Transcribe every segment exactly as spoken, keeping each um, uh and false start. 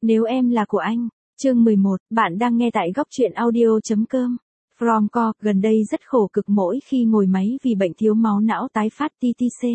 Nếu em là của anh. Chương mười một, bạn đang nghe tại góc truyện audio chấm com. From Co, gần đây rất khổ cực mỗi khi ngồi máy vì bệnh thiếu máu não tái phát tê tê xê.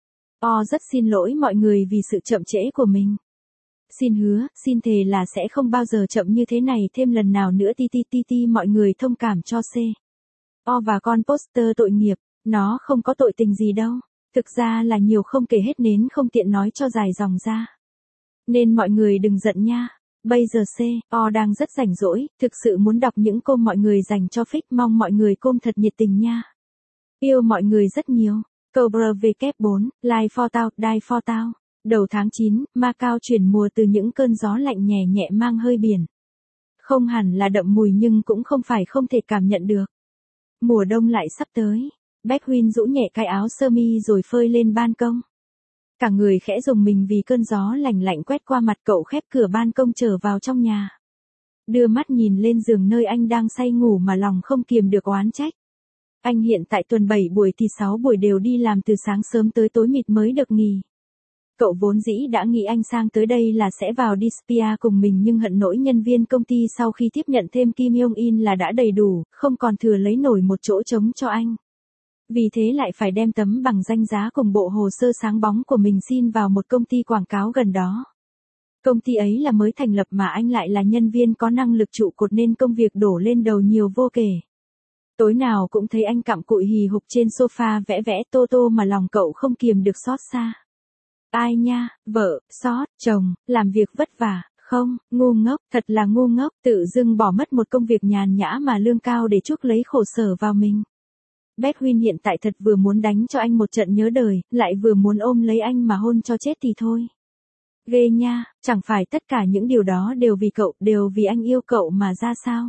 O rất xin lỗi mọi người vì sự chậm trễ của mình. Xin hứa, xin thề là sẽ không bao giờ chậm như thế này thêm lần nào nữa tê tê tê tê mọi người thông cảm cho C. O và con poster tội nghiệp, nó không có tội tình gì đâu. Thực ra là nhiều không kể hết nên không tiện nói cho dài dòng ra. Nên mọi người đừng giận nha. Bây giờ C, O đang rất rảnh rỗi, thực sự muốn đọc những câu mọi người dành cho Fix, mong mọi người com thật nhiệt tình nha. Yêu mọi người rất nhiều. Câu vê kép bốn, Live for Tao, Die for Tao. Đầu tháng chín, Macau chuyển mùa từ những cơn gió lạnh nhẹ nhẹ mang hơi biển. Không hẳn là đậm mùi nhưng cũng không phải không thể cảm nhận được. Mùa đông lại sắp tới. Beckwin rũ nhẹ cái áo sơ mi rồi phơi lên ban công. Cả người khẽ rùng mình vì cơn gió lạnh lạnh quét qua mặt cậu, khép cửa ban công trở vào trong nhà. Đưa mắt nhìn lên giường nơi anh đang say ngủ mà lòng không kiềm được oán trách. Anh hiện tại tuần bảy buổi thì sáu buổi đều đi làm từ sáng sớm tới tối mịt mới được nghỉ. Cậu vốn dĩ đã nghĩ anh sang tới đây là sẽ vào Dispia cùng mình nhưng hận nỗi nhân viên công ty sau khi tiếp nhận thêm Kim Yong In là đã đầy đủ, không còn thừa lấy nổi một chỗ trống cho anh. Vì thế lại phải đem tấm bằng danh giá cùng bộ hồ sơ sáng bóng của mình xin vào một công ty quảng cáo gần đó. Công ty ấy là mới thành lập mà anh lại là nhân viên có năng lực trụ cột nên công việc đổ lên đầu nhiều vô kể. Tối nào cũng thấy anh cặm cụi hì hục trên sofa vẽ vẽ tô tô mà lòng cậu không kiềm được xót xa. Ai nha, vợ, xót, chồng, làm việc vất vả, không, ngu ngốc, thật là ngu ngốc, tự dưng bỏ mất một công việc nhàn nhã mà lương cao để chuốc lấy khổ sở vào mình. Beckwin hiện tại thật vừa muốn đánh cho anh một trận nhớ đời, lại vừa muốn ôm lấy anh mà hôn cho chết thì thôi. Ghê nha, chẳng phải tất cả những điều đó đều vì cậu, đều vì anh yêu cậu mà ra sao.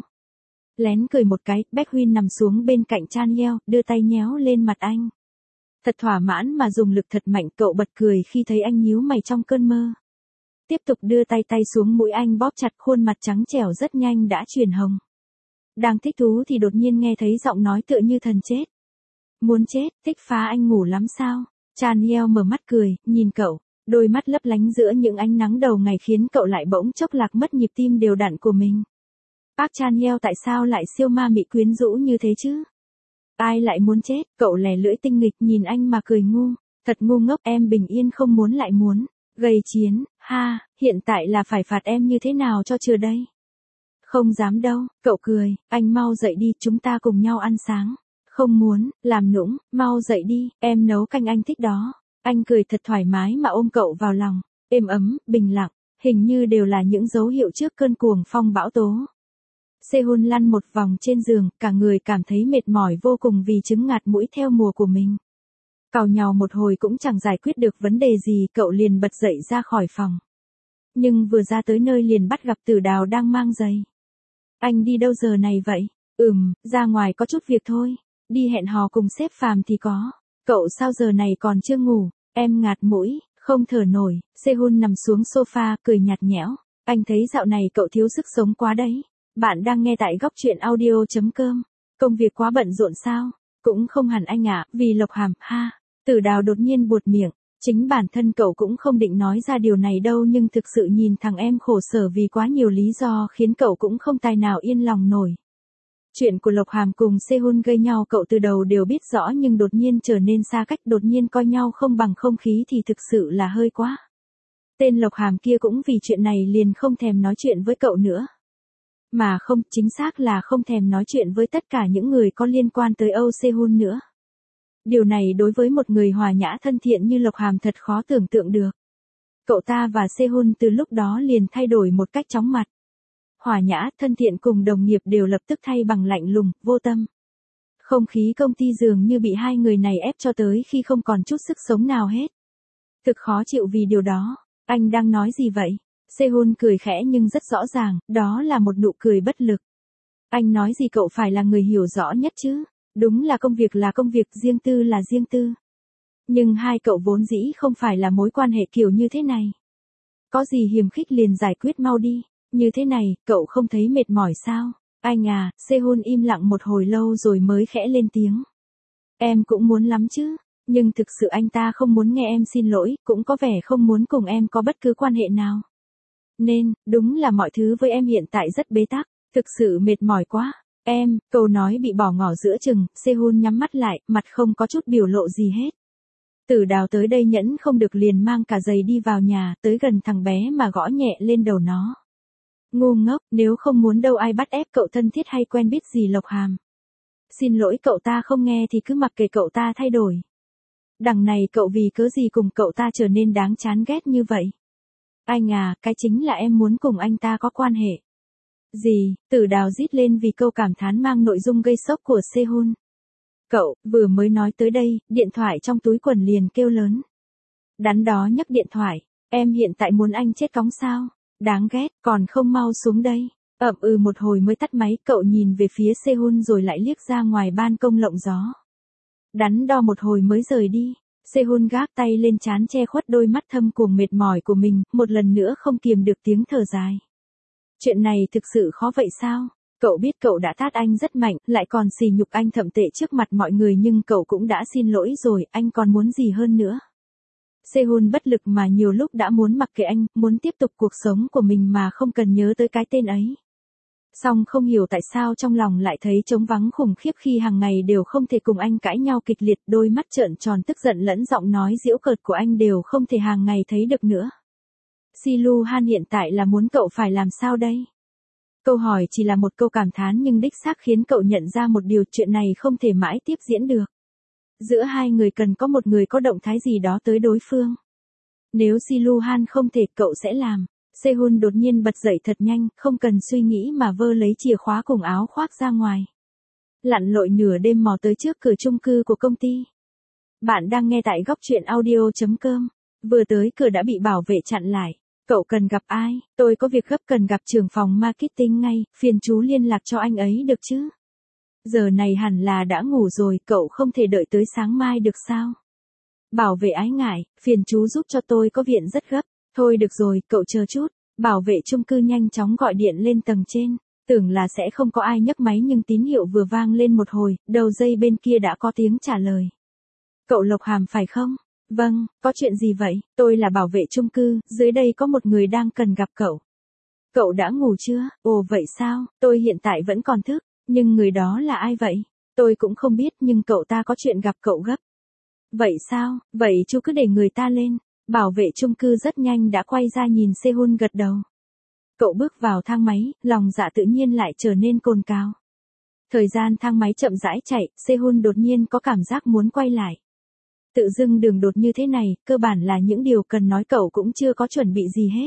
Lén cười một cái, Beckwin nằm xuống bên cạnh Chanyeol, đưa tay nhéo lên mặt anh. Thật thỏa mãn mà dùng lực thật mạnh, cậu bật cười khi thấy anh nhíu mày trong cơn mơ. Tiếp tục đưa tay tay xuống mũi anh bóp chặt, khuôn mặt trắng trẻo rất nhanh đã chuyển hồng. Đang thích thú thì đột nhiên nghe thấy giọng nói tựa như thần chết. Muốn chết, thích phá anh ngủ lắm sao? Chanyeol mở mắt cười, nhìn cậu, đôi mắt lấp lánh giữa những ánh nắng đầu ngày khiến cậu lại bỗng chốc lạc mất nhịp tim đều đặn của mình. Bác Chanyeol tại sao lại siêu ma mị quyến rũ như thế chứ? Ai lại muốn chết? Cậu lè lưỡi tinh nghịch nhìn anh mà cười ngu. Thật ngu ngốc, em bình yên không muốn lại muốn. Gây chiến, ha, hiện tại là phải phạt em như thế nào cho chừa đây? Không dám đâu, cậu cười, anh mau dậy đi, chúng ta cùng nhau ăn sáng. Không muốn, làm nũng, mau dậy đi, em nấu canh anh thích đó. Anh cười thật thoải mái mà ôm cậu vào lòng, êm ấm, bình lặng, hình như đều là những dấu hiệu trước cơn cuồng phong bão tố. Sehun lăn một vòng trên giường, cả người cảm thấy mệt mỏi vô cùng vì chứng ngạt mũi theo mùa của mình. Càu nhàu một hồi cũng chẳng giải quyết được vấn đề gì, cậu liền bật dậy ra khỏi phòng. Nhưng vừa ra tới nơi liền bắt gặp Tử Đào đang mang giày. Anh đi đâu giờ này vậy? Ừm, ra ngoài có chút việc thôi. Đi hẹn hò cùng sếp Phàm thì có. Cậu sao giờ này còn chưa ngủ? Em ngạt mũi, không thở nổi. Sehun nằm xuống sofa, cười nhạt nhẽo. Anh thấy dạo này cậu thiếu sức sống quá đấy. Bạn đang nghe tại góc truyện audio chấm com. Công việc quá bận rộn sao? Cũng không hẳn anh ạ, vì Lộc Hàm, ha. Tử Đào đột nhiên buột miệng. Chính bản thân cậu cũng không định nói ra điều này đâu nhưng thực sự nhìn thằng em khổ sở vì quá nhiều lý do khiến cậu cũng không tài nào yên lòng nổi. Chuyện của Lộc Hàm cùng Sehun gây nhau cậu từ đầu đều biết rõ nhưng đột nhiên trở nên xa cách, đột nhiên coi nhau không bằng không khí thì thực sự là hơi quá. Tên Lộc Hàm kia cũng vì chuyện này liền không thèm nói chuyện với cậu nữa. Mà không, chính xác là không thèm nói chuyện với tất cả những người có liên quan tới Âu Sehun nữa. Điều này đối với một người hòa nhã thân thiện như Lộc Hàm thật khó tưởng tượng được. Cậu ta và Sehun từ lúc đó liền thay đổi một cách chóng mặt. Hòa nhã, thân thiện cùng đồng nghiệp đều lập tức thay bằng lạnh lùng, vô tâm. Không khí công ty dường như bị hai người này ép cho tới khi không còn chút sức sống nào hết. Thực khó chịu vì điều đó. Anh đang nói gì vậy? Sehun cười khẽ nhưng rất rõ ràng, đó là một nụ cười bất lực. Anh nói gì cậu phải là người hiểu rõ nhất chứ? Đúng là công việc là công việc, riêng tư là riêng tư. Nhưng hai cậu vốn dĩ không phải là mối quan hệ kiểu như thế này. Có gì hiềm khích liền giải quyết mau đi. Như thế này, cậu không thấy mệt mỏi sao? Anh à, Sehun im lặng một hồi lâu rồi mới khẽ lên tiếng. Em cũng muốn lắm chứ, nhưng thực sự anh ta không muốn nghe em xin lỗi, cũng có vẻ không muốn cùng em có bất cứ quan hệ nào. Nên, đúng là mọi thứ với em hiện tại rất bế tắc, thực sự mệt mỏi quá. Em, câu nói bị bỏ ngỏ giữa chừng, Sehun nhắm mắt lại, mặt không có chút biểu lộ gì hết. Tử Đào tới đây nhẫn không được liền mang cả giày đi vào nhà, tới gần thằng bé mà gõ nhẹ lên đầu nó. Ngu ngốc, nếu không muốn đâu ai bắt ép cậu thân thiết hay quen biết gì Lộc Hàm. Xin lỗi cậu ta không nghe thì cứ mặc kệ cậu ta thay đổi. Đằng này cậu vì cớ gì cùng cậu ta trở nên đáng chán ghét như vậy? Anh à, cái chính là em muốn cùng anh ta có quan hệ. Gì? Tử Đào rít lên vì câu cảm thán mang nội dung gây sốc của Sehun. Cậu, vừa mới nói tới đây, điện thoại trong túi quần liền kêu lớn. Đắn đo nhấc điện thoại, em hiện tại muốn anh chết cóng sao? Đáng ghét, còn không mau xuống đây. Ậm ừ một hồi mới tắt máy, cậu nhìn về phía Sehun rồi lại liếc ra ngoài ban công lộng gió. Đắn đo một hồi mới rời đi. Sehun gác tay lên trán che khuất đôi mắt thâm cuồng mệt mỏi của mình, một lần nữa không kiềm được tiếng thở dài. Chuyện này thực sự khó vậy sao? Cậu biết cậu đã tát anh rất mạnh, lại còn sỉ nhục anh thậm tệ trước mặt mọi người nhưng cậu cũng đã xin lỗi rồi, anh còn muốn gì hơn nữa? Sehun bất lực mà nhiều lúc đã muốn mặc kệ anh, muốn tiếp tục cuộc sống của mình mà không cần nhớ tới cái tên ấy. Song không hiểu tại sao trong lòng lại thấy trống vắng khủng khiếp khi hàng ngày đều không thể cùng anh cãi nhau kịch liệt, đôi mắt trợn tròn tức giận lẫn giọng nói giễu cợt của anh đều không thể hàng ngày thấy được nữa. Silu Han hiện tại là muốn cậu phải làm sao đây? Câu hỏi chỉ là một câu cảm thán nhưng đích xác khiến cậu nhận ra một điều, chuyện này không thể mãi tiếp diễn được. Giữa hai người cần có một người có động thái gì đó tới đối phương. Nếu Silu Han không thể, cậu sẽ làm. Sehun đột nhiên bật dậy thật nhanh, không cần suy nghĩ mà vơ lấy chìa khóa cùng áo khoác ra ngoài. Lặn lội nửa đêm mò tới trước cửa chung cư của công ty. Bạn đang nghe tại góc truyện audio chấm com. Vừa tới cửa đã bị bảo vệ chặn lại. Cậu cần gặp ai? Tôi có việc gấp cần gặp trưởng phòng marketing ngay, phiền chú liên lạc cho anh ấy được chứ? Giờ này hẳn là đã ngủ rồi, cậu không thể đợi tới sáng mai được sao? Bảo vệ ái ngại, phiền chú giúp cho tôi có viện rất gấp. Thôi được rồi, cậu chờ chút. Bảo vệ chung cư nhanh chóng gọi điện lên tầng trên. Tưởng là sẽ không có ai nhấc máy nhưng tín hiệu vừa vang lên một hồi, đầu dây bên kia đã có tiếng trả lời. Cậu Lộc Hàm phải không? Vâng, có chuyện gì vậy? Tôi là bảo vệ chung cư, dưới đây có một người đang cần gặp cậu. Cậu đã ngủ chưa? Ồ vậy sao? Tôi hiện tại vẫn còn thức, nhưng người đó là ai vậy? Tôi cũng không biết nhưng cậu ta có chuyện gặp cậu gấp. Vậy sao? Vậy chú cứ để người ta lên. Bảo vệ chung cư rất nhanh đã quay ra nhìn Sehun gật đầu. Cậu bước vào thang máy, lòng dạ tự nhiên lại trở nên cồn cào. Thời gian thang máy chậm rãi chạy, Sehun đột nhiên có cảm giác muốn quay lại. Tự dưng đường đột như thế này, cơ bản là những điều cần nói cậu cũng chưa có chuẩn bị gì hết.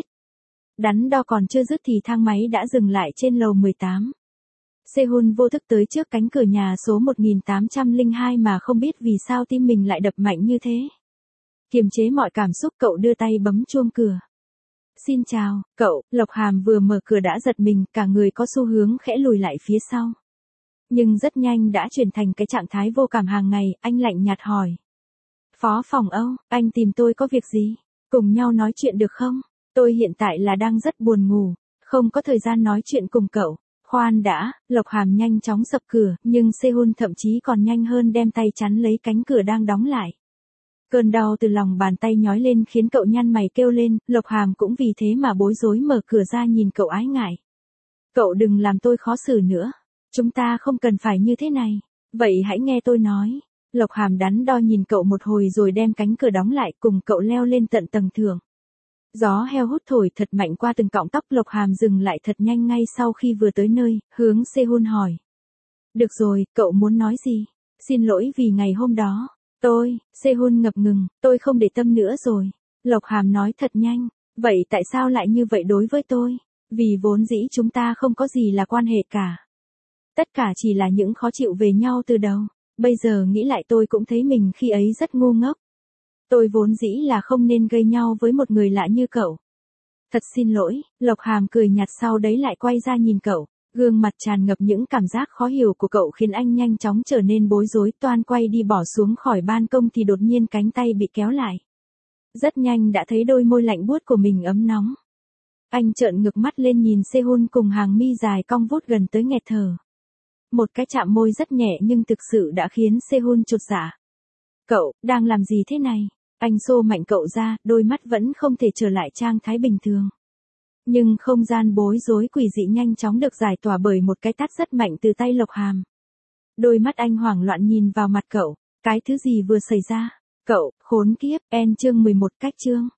Đắn đo còn chưa dứt thì thang máy đã dừng lại trên lầu mười tám. Sehun vô thức tới trước cánh cửa nhà số một nghìn tám trăm lẻ hai mà không biết vì sao tim mình lại đập mạnh như thế. Kiềm chế mọi cảm xúc cậu đưa tay bấm chuông cửa. Xin chào, cậu, Lộc Hàm vừa mở cửa đã giật mình, cả người có xu hướng khẽ lùi lại phía sau. Nhưng rất nhanh đã chuyển thành cái trạng thái vô cảm hàng ngày, anh lạnh nhạt hỏi. Phó phòng Âu, anh tìm tôi có việc gì? Cùng nhau nói chuyện được không? Tôi hiện tại là đang rất buồn ngủ, không có thời gian nói chuyện cùng cậu. Khoan đã, Lộc Hàm nhanh chóng sập cửa, nhưng Sehun thậm chí còn nhanh hơn đem tay chắn lấy cánh cửa đang đóng lại. Cơn đau từ lòng bàn tay nhói lên khiến cậu nhăn mày kêu lên, Lộc Hàm cũng vì thế mà bối rối mở cửa ra nhìn cậu ái ngại. Cậu đừng làm tôi khó xử nữa, chúng ta không cần phải như thế này, vậy hãy nghe tôi nói. Lộc Hàm đắn đo nhìn cậu một hồi rồi đem cánh cửa đóng lại cùng cậu leo lên tận tầng thượng. Gió heo hút thổi thật mạnh qua từng cọng tóc Lộc Hàm dừng lại thật nhanh ngay sau khi vừa tới nơi, hướng Sehun hỏi. Được rồi, cậu muốn nói gì? Xin lỗi vì ngày hôm đó. Tôi, Sehun ngập ngừng, tôi không để tâm nữa rồi. Lộc Hàm nói thật nhanh, vậy tại sao lại như vậy đối với tôi? Vì vốn dĩ chúng ta không có gì là quan hệ cả. Tất cả chỉ là những khó chịu về nhau từ đầu. Bây giờ nghĩ lại tôi cũng thấy mình khi ấy rất ngu ngốc. Tôi vốn dĩ là không nên gây nhau với một người lạ như cậu. Thật xin lỗi, Lộc Hàm cười nhạt sau đấy lại quay ra nhìn cậu. Gương mặt tràn ngập những cảm giác khó hiểu của cậu khiến anh nhanh chóng trở nên bối rối, toan quay đi bỏ xuống khỏi ban công thì đột nhiên cánh tay bị kéo lại. Rất nhanh đã thấy đôi môi lạnh buốt của mình ấm nóng. Anh trợn ngược mắt lên nhìn Sehun cùng hàng mi dài cong vút gần tới nghẹt thở. Một cái chạm môi rất nhẹ nhưng thực sự đã khiến Sehun chột dạ. Cậu, đang làm gì thế này? Anh xô mạnh cậu ra, đôi mắt vẫn không thể trở lại trạng thái bình thường. Nhưng không gian bối rối quỷ dị nhanh chóng được giải tỏa bởi một cái tát rất mạnh từ tay Lộc Hàm. Đôi mắt anh hoảng loạn nhìn vào mặt cậu, cái thứ gì vừa xảy ra? Cậu, khốn kiếp, en chương mười một cách chương.